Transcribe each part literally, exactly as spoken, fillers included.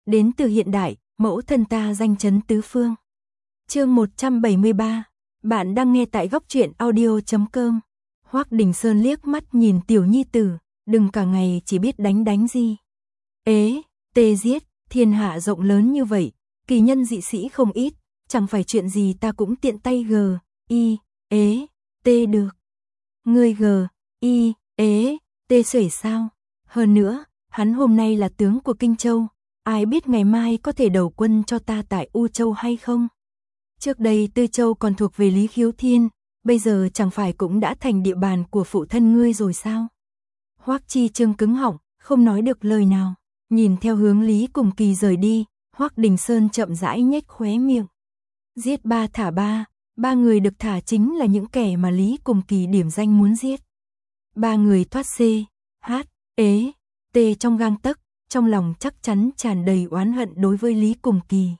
đến từ hiện đại, mẫu thân ta danh chấn tứ phương. Chương một trăm bảy mươi ba, bạn đang nghe tại góc truyện audio chấm com. Hoắc Đình Sơn liếc mắt nhìn tiểu nhi tử, đừng cả ngày chỉ biết đánh đánh gì. Ế, tê giết, thiên hạ rộng lớn như vậy, kỳ nhân dị sĩ không ít, chẳng phải chuyện gì ta cũng tiện tay gờ, y, ế, tê được. Ngươi gờ, y, ế, tê xuể sao? Hơn nữa, hắn hôm nay là tướng của Kinh Châu, ai biết ngày mai có thể đầu quân cho ta tại U Châu hay không? Trước đây Tư Châu còn thuộc về Lý Khiếu Thiên, bây giờ chẳng phải cũng đã thành địa bàn của phụ thân ngươi rồi sao? Hoắc Chi Trương cứng họng, không nói được lời nào, nhìn theo hướng Lý Cùng Kỳ rời đi, Hoắc Đình Sơn chậm rãi nhếch khóe miệng. Giết ba thả ba, ba người được thả chính là những kẻ mà Lý Cùng Kỳ điểm danh muốn giết. Ba người thoát C, H, ế, T trong gang tấc, trong lòng chắc chắn tràn đầy oán hận đối với Lý Cùng Kỳ.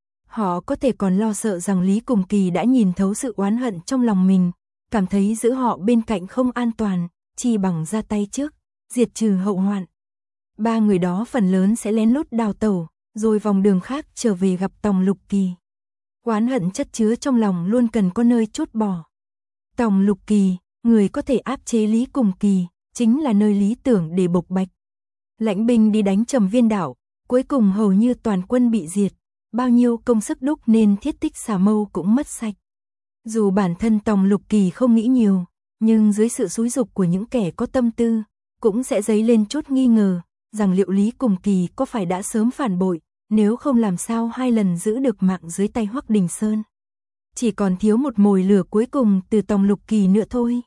Họ có thể còn lo sợ rằng Lý Cùng Kỳ đã nhìn thấu sự oán hận trong lòng mình, cảm thấy giữ họ bên cạnh không an toàn, chi bằng ra tay trước, diệt trừ hậu hoạn. Ba người đó phần lớn sẽ lén lút đào tẩu, rồi vòng đường khác trở về gặp Tòng Lục Kỳ. Oán hận chất chứa trong lòng luôn cần có nơi trút bỏ. Tòng Lục Kỳ, người có thể áp chế Lý Cùng Kỳ, chính là nơi lý tưởng để bộc bạch. Lãnh binh đi đánh Trầm Viên đảo, cuối cùng hầu như toàn quân bị diệt, bao nhiêu công sức đúc nên thiết tích xà mâu cũng mất sạch. Dù bản thân Tòng Lục Kỳ không nghĩ nhiều, nhưng dưới sự xúi giục của những kẻ có tâm tư, cũng sẽ dấy lên chút nghi ngờ, rằng liệu Lý Cùng Kỳ có phải đã sớm phản bội, nếu không làm sao hai lần giữ được mạng dưới tay Hoắc Đình Sơn. Chỉ còn thiếu một mồi lửa cuối cùng từ Tòng Lục Kỳ nữa thôi.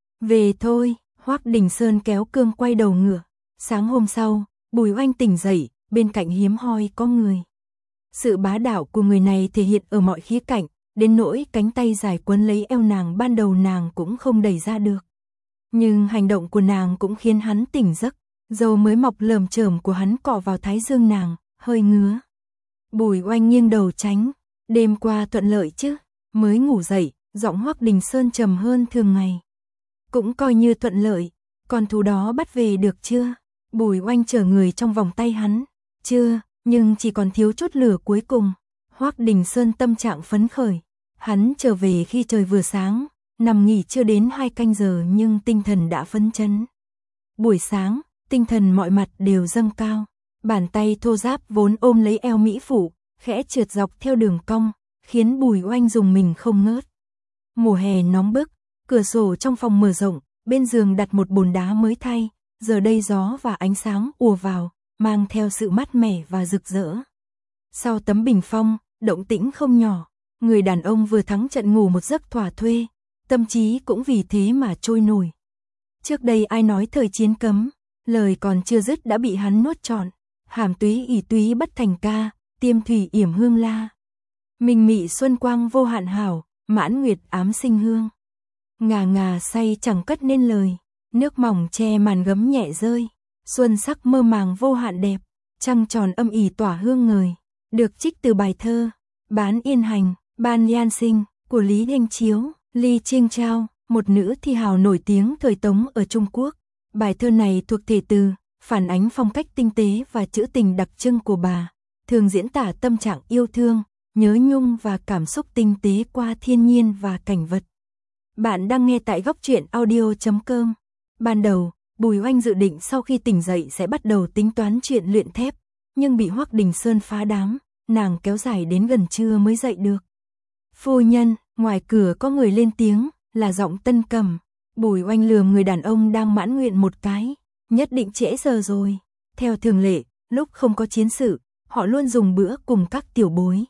Về thôi, Hoắc Đình Sơn kéo cương quay đầu ngựa. Sáng hôm sau, Bùi Oanh tỉnh dậy, bên cạnh hiếm hoi có người. Sự bá đạo của người này thể hiện ở mọi khía cạnh, đến nỗi cánh tay dài quấn lấy eo nàng ban đầu nàng cũng không đẩy ra được. Nhưng hành động của nàng cũng khiến hắn tỉnh giấc, dầu mới mọc lởm chởm của hắn cọ vào thái dương nàng, hơi ngứa. Bùi Oanh nghiêng đầu tránh, đêm qua thuận lợi chứ, mới ngủ dậy, giọng Hoắc Đình Sơn trầm hơn thường ngày. Cũng coi như thuận lợi, con thú đó bắt về được chưa? Bùi Oanh chở người trong vòng tay hắn, chưa, nhưng chỉ còn thiếu chút lửa cuối cùng. Hoắc Đình Sơn tâm trạng phấn khởi, hắn trở về khi trời vừa sáng, nằm nghỉ chưa đến hai canh giờ nhưng tinh thần đã phấn chấn. Buổi sáng, tinh thần mọi mặt đều dâng cao, bàn tay thô ráp vốn ôm lấy eo mỹ phụ, khẽ trượt dọc theo đường cong, khiến Bùi Oanh dùng mình không ngớt. Mùa hè nóng bức, cửa sổ trong phòng mở rộng, bên giường đặt một bồn đá mới thay, giờ đây gió và ánh sáng ùa vào, mang theo sự mát mẻ và rực rỡ. Sau tấm bình phong, động tĩnh không nhỏ, người đàn ông vừa thắng trận ngủ một giấc thỏa thuê, tâm trí cũng vì thế mà trôi nổi. Trước đây ai nói thời chiến cấm, lời còn chưa dứt đã bị hắn nuốt trọn, hàm túy ỷ túy bất thành ca, tiêm thủy yểm hương la. Minh mị xuân quang vô hạn hảo, mãn nguyệt ám sinh hương. Ngà ngà say chẳng cất nên lời, nước mỏng che màn gấm nhẹ rơi, xuân sắc mơ màng vô hạn đẹp, trăng tròn âm ỉ tỏa hương ngời. Được trích từ bài thơ Bán Yên Hành, Ban Yan Sinh của Lý Thanh Chiếu, Ly Trinh Trao, một nữ thi hào nổi tiếng thời Tống ở Trung Quốc. Bài thơ này thuộc thể từ, phản ánh phong cách tinh tế và trữ tình đặc trưng của bà, thường diễn tả tâm trạng yêu thương, nhớ nhung và cảm xúc tinh tế qua thiên nhiên và cảnh vật. Bạn đang nghe tại góc truyện audio chấm com. Ban đầu, Bùi Oanh dự định sau khi tỉnh dậy sẽ bắt đầu tính toán chuyện luyện thép, nhưng bị Hoắc Đình Sơn phá đám, nàng kéo dài đến gần trưa mới dậy được. Phu nhân, ngoài cửa có người lên tiếng, là giọng Tân Cẩm. Bùi Oanh lườm người đàn ông đang mãn nguyện một cái, nhất định trễ giờ rồi. Theo thường lệ, lúc không có chiến sự, họ luôn dùng bữa cùng các tiểu bối.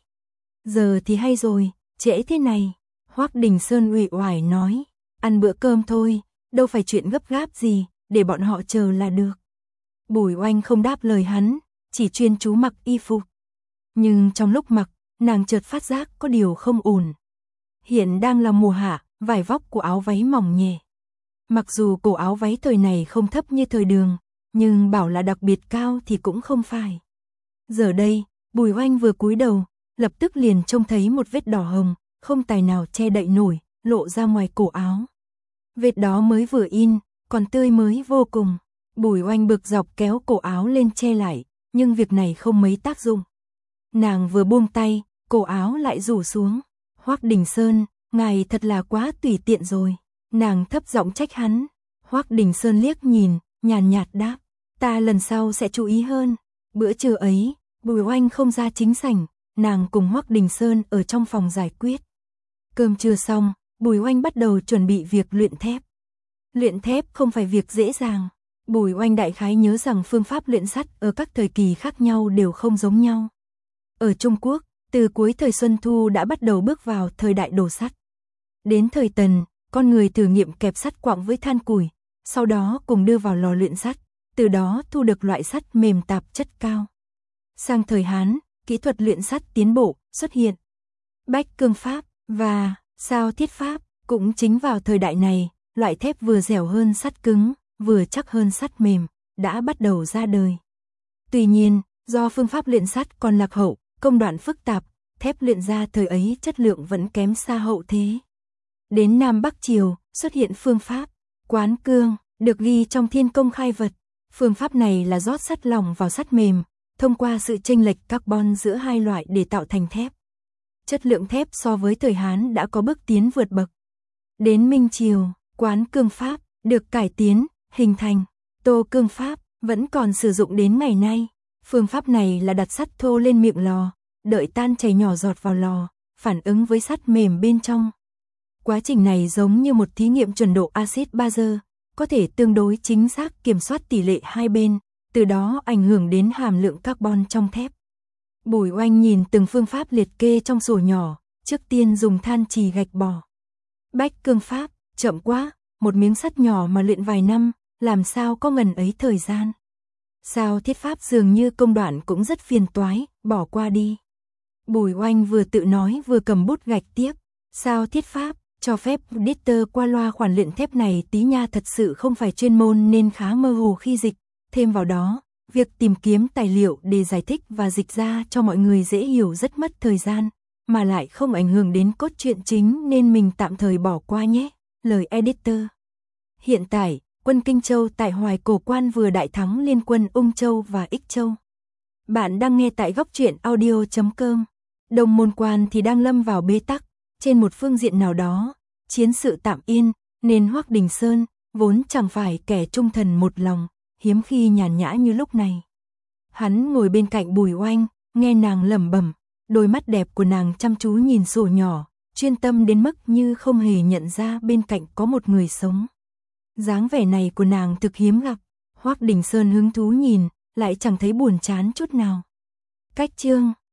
Giờ thì hay rồi, trễ thế này. Hoắc Đình Sơn uể oải nói, ăn bữa cơm thôi, đâu phải chuyện gấp gáp gì, để bọn họ chờ là được. Bùi Oanh không đáp lời hắn, chỉ chuyên chú mặc y phục. Nhưng trong lúc mặc, nàng chợt phát giác có điều không ổn. Hiện đang là mùa hạ, vải vóc của áo váy mỏng nhẹ. Mặc dù cổ áo váy thời này không thấp như thời Đường, nhưng bảo là đặc biệt cao thì cũng không phải. Giờ đây, Bùi Oanh vừa cúi đầu, lập tức liền trông thấy một vết đỏ hồng, không tài nào che đậy nổi, lộ ra ngoài cổ áo. Vết đó mới vừa in, còn tươi mới vô cùng. Bùi Oanh bực dọc kéo cổ áo lên che lại, nhưng việc này không mấy tác dụng. Nàng vừa buông tay, cổ áo lại rủ xuống. Hoắc Đình Sơn, ngài thật là quá tùy tiện rồi. Nàng thấp giọng trách hắn. Hoắc Đình Sơn liếc nhìn, nhàn nhạt đáp, ta lần sau sẽ chú ý hơn. Bữa trưa ấy, Bùi Oanh không ra chính sảnh, nàng cùng Hoắc Đình Sơn ở trong phòng giải quyết. Cơm trưa xong, Bùi Oanh bắt đầu chuẩn bị việc luyện thép. Luyện thép không phải việc dễ dàng. Bùi Oanh đại khái nhớ rằng phương pháp luyện sắt ở các thời kỳ khác nhau đều không giống nhau. Ở Trung Quốc, từ cuối thời Xuân Thu đã bắt đầu bước vào thời đại đổ sắt. Đến thời Tần, con người thử nghiệm kẹp sắt quặng với than củi, sau đó cùng đưa vào lò luyện sắt, từ đó thu được loại sắt mềm tạp chất cao. Sang thời Hán, kỹ thuật luyện sắt tiến bộ, xuất hiện bách cương pháp và sao thiết pháp. Cũng chính vào thời đại này, loại thép vừa dẻo hơn sắt cứng, vừa chắc hơn sắt mềm, đã bắt đầu ra đời. Tuy nhiên, do phương pháp luyện sắt còn lạc hậu, công đoạn phức tạp, thép luyện ra thời ấy chất lượng vẫn kém xa hậu thế. Đến Nam Bắc Triều, xuất hiện phương pháp quán cương, được ghi trong Thiên Công Khai Vật. Phương pháp này là rót sắt lỏng vào sắt mềm, thông qua sự chênh lệch carbon giữa hai loại để tạo thành thép. Chất lượng thép so với thời Hán đã có bước tiến vượt bậc. Đến Minh Triều, quán cương pháp được cải tiến, hình thành tô cương pháp, vẫn còn sử dụng đến ngày nay. Phương pháp này là đặt sắt thô lên miệng lò, đợi tan chảy nhỏ giọt vào lò, phản ứng với sắt mềm bên trong. Quá trình này giống như một thí nghiệm chuẩn độ axit bazơ, có thể tương đối chính xác kiểm soát tỷ lệ hai bên, từ đó ảnh hưởng đến hàm lượng carbon trong thép. Bùi Oanh nhìn từng phương pháp liệt kê trong sổ nhỏ, trước tiên dùng than chì gạch bò. Bách cương pháp, chậm quá, một miếng sắt nhỏ mà luyện vài năm, làm sao có ngần ấy thời gian. Sao thiết pháp dường như công đoạn cũng rất phiền toái, bỏ qua đi. Bùi Oanh vừa tự nói vừa cầm bút gạch tiếp. Sao thiết pháp, cho phép editor qua loa khoản luyện thép này tí nha, thật sự không phải chuyên môn nên khá mơ hồ khi dịch. Thêm vào đó, việc tìm kiếm tài liệu để giải thích và dịch ra cho mọi người dễ hiểu rất mất thời gian, mà lại không ảnh hưởng đến cốt truyện chính nên mình tạm thời bỏ qua nhé. Lời editor. Hiện tại, quân Kinh Châu tại Hoài Cổ Quan vừa đại thắng liên quân Ung Châu và Ích Châu. Bạn đang nghe tại góc truyện audio chấm com. Đông Môn Quan thì đang lâm vào bế tắc. Trên một phương diện nào đó, chiến sự tạm yên, nên Hoắc Đình Sơn, vốn chẳng phải kẻ trung thần một lòng, hiếm khi nhàn nhã như lúc này. Hắn ngồi bên cạnh Bùi Oanh, nghe nàng lẩm bẩm, đôi mắt đẹp của nàng chăm chú nhìn sổ nhỏ, chuyên tâm đến mức như không hề nhận ra bên cạnh có một người sống. Dáng vẻ này của nàng thực hiếm gặp. Hoắc Đình Sơn hứng thú nhìn, lại chẳng thấy buồn chán chút nào. Cách chương